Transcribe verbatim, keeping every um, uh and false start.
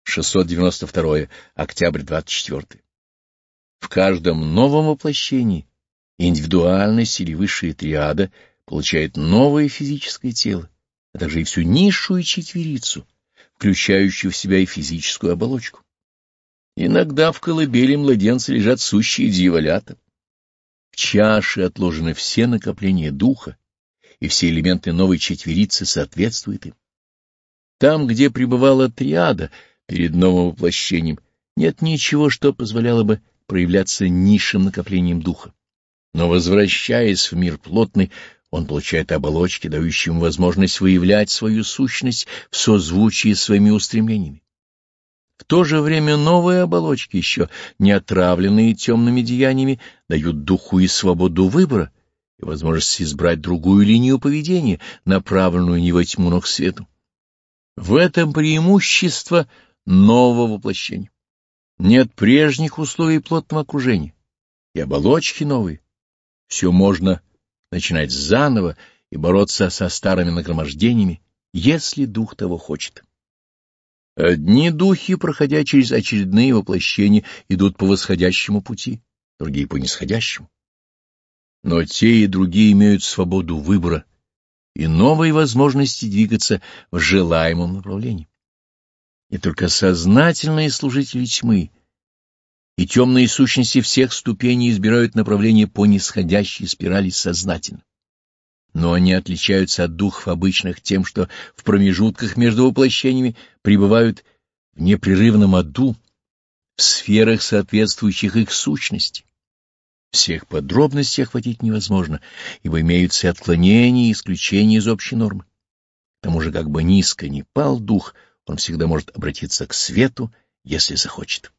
шестьсот девяносто второе. Октябрь двадцать четвёртый. В каждом новом воплощении индивидуальность или высшая триада получает новое физическое тело, а также и всю низшую четверицу, включающую в себя и физическую оболочку. Иногда в колыбели младенца лежат сущие дьяволята. В чаше отложены все накопления духа, и все элементы новой четверицы соответствуют им. Там, где пребывала триада перед новым воплощением, нет ничего, что позволяло бы проявляться низшим накоплением духа. Но, возвращаясь в мир плотный, он получает оболочки, дающие ему возможность выявлять свою сущность в созвучии с своими устремлениями. В то же время новые оболочки, еще не отравленные темными деяниями, дают духу и свободу выбора, и возможность избрать другую линию поведения, направленную не во тьму, но к свету. В этом преимущество нового воплощения. Нет прежних условий плотного окружения, и оболочки новые. Все можно начинать заново и бороться со старыми нагромождениями, если дух того хочет. Одни духи, проходя через очередные воплощения, идут по восходящему пути, другие — по нисходящему. Но те и другие имеют свободу выбора и новые возможности двигаться в желаемом направлении. И только сознательные служители тьмы и темные сущности всех ступеней избирают направление по нисходящей спирали сознательно. Но они отличаются от духов обычных тем, что в промежутках между воплощениями пребывают в непрерывном аду, в сферах, соответствующих их сущности. Всех подробностей охватить невозможно, ибо имеются и отклонения и исключения из общей нормы. К тому же, как бы низко ни пал дух, он всегда может обратиться к свету, если захочет.